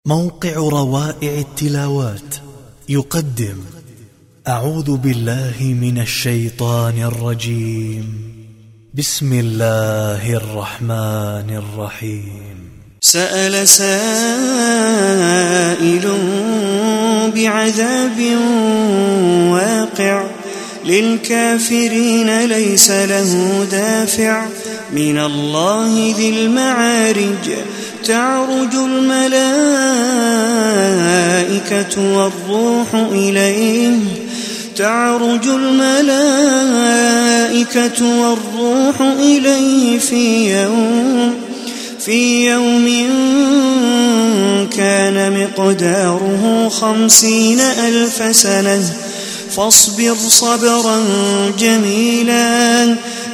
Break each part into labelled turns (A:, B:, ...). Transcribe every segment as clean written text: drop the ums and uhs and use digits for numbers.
A: موقع روائع التلاوات يقدم أعوذ بالله من الشيطان الرجيم. بسم الله الرحمن الرحيم.
B: سأل سائل بعذاب واقع للكافرين ليس له دافع من الله ذي المعارج. تعرج الملائكة والروح إليه في يوم كان مقداره 50,000 سنة فاصبر صبرا جميلا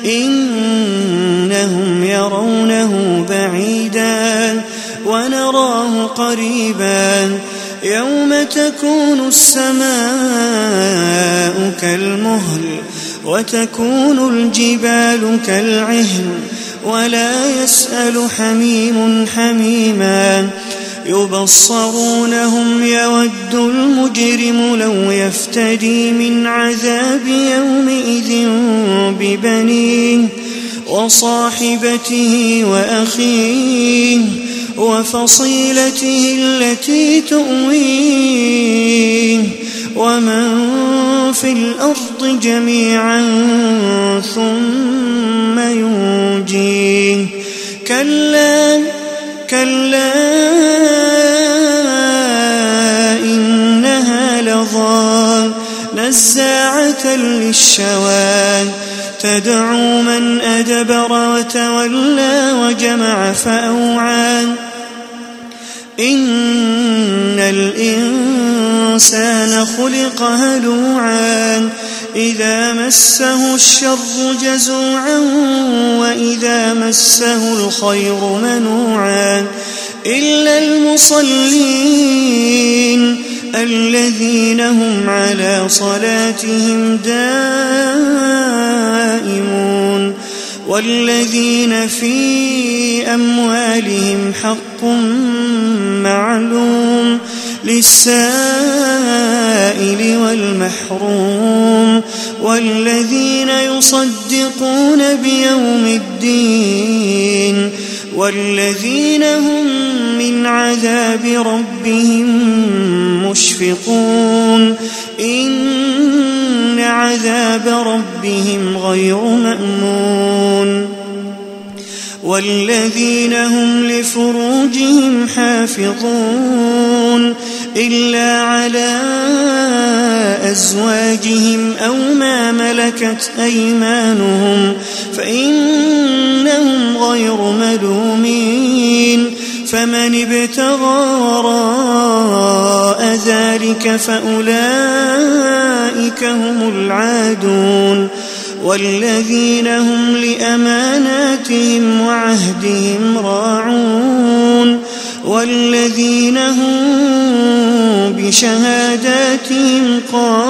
B: إنهم يرونه بعيدا ونراه قريبا. يوم تكون السماء كالمهل وتكون الجبال كالعهن ولا يسأل حميم حميما. يبصرونهم يود المجرم لو يفتدي من عذاب يومئذ ببنيه وصاحبته وأخيه وفصيلته التي تؤويه ومن في الأرض جميعا ثم ينجيه. كلا إنها لظى نزاعة للشوى تدعو من أدبر وتولى وجمع فأوعى. إن الإنسان خلق هلوعا إذا مسه الشر جزوعا وإذا مسه الخير منوعا إلا المصلين الذين هم على صلاتهم دائمون والذين في أموالهم حق معلوم للسائل والمحروم والذين يصدقون بيوم الدين والذين هم من عذاب ربهم مشفقون. إن عذاب ربهم غير مأمون. والذين هم لفروجهم حافظون إلا على أزواجهم أو ما ملكت أيمانهم فإنهم غير ملومين. فمن ابتغى وراء ذلك فأولئك هم العادون. والذين هم لأماناتهم وعهدهم راعون والذين هم بشهاداتهم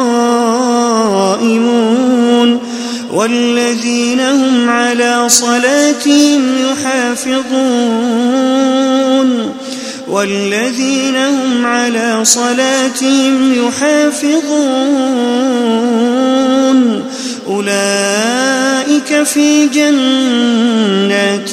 B: قائمون والذين هم على صلاتهم يحافظون أولئك في جنات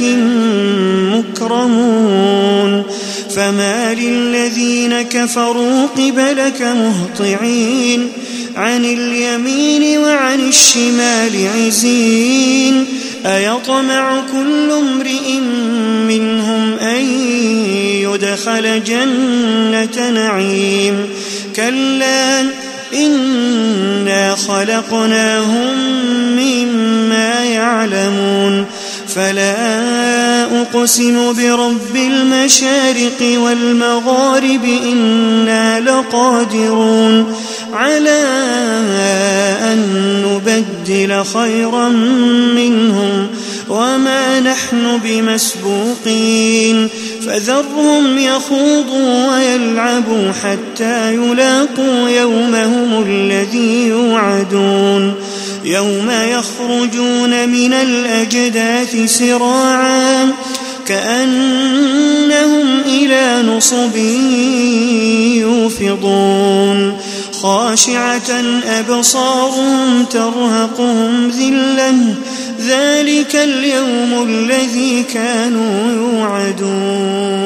B: مكرمون. فما للذين كفروا قبلك مهطعين عن اليمين وعن الشمال عزين. أيطمع كل امرئ منهم أن يدخل جنة نعيم كلا إنا خلقناهم مما يعلمون. فلا أقسم برب المشارق والمغارب إنا لقادرون على أن نبدل خيرا منهم وما نحن بمسبوقين. فذرهم يخوضوا ويلعبوا حتى يلاقوا يومهم الذي يوعدون يوم يخرجون من الأجداث سراعا كأنهم إلى إلى نصب يوفضون خاشعة أبصارهم ترهقهم ذلة ذلك اليوم الذي كانوا يوعدون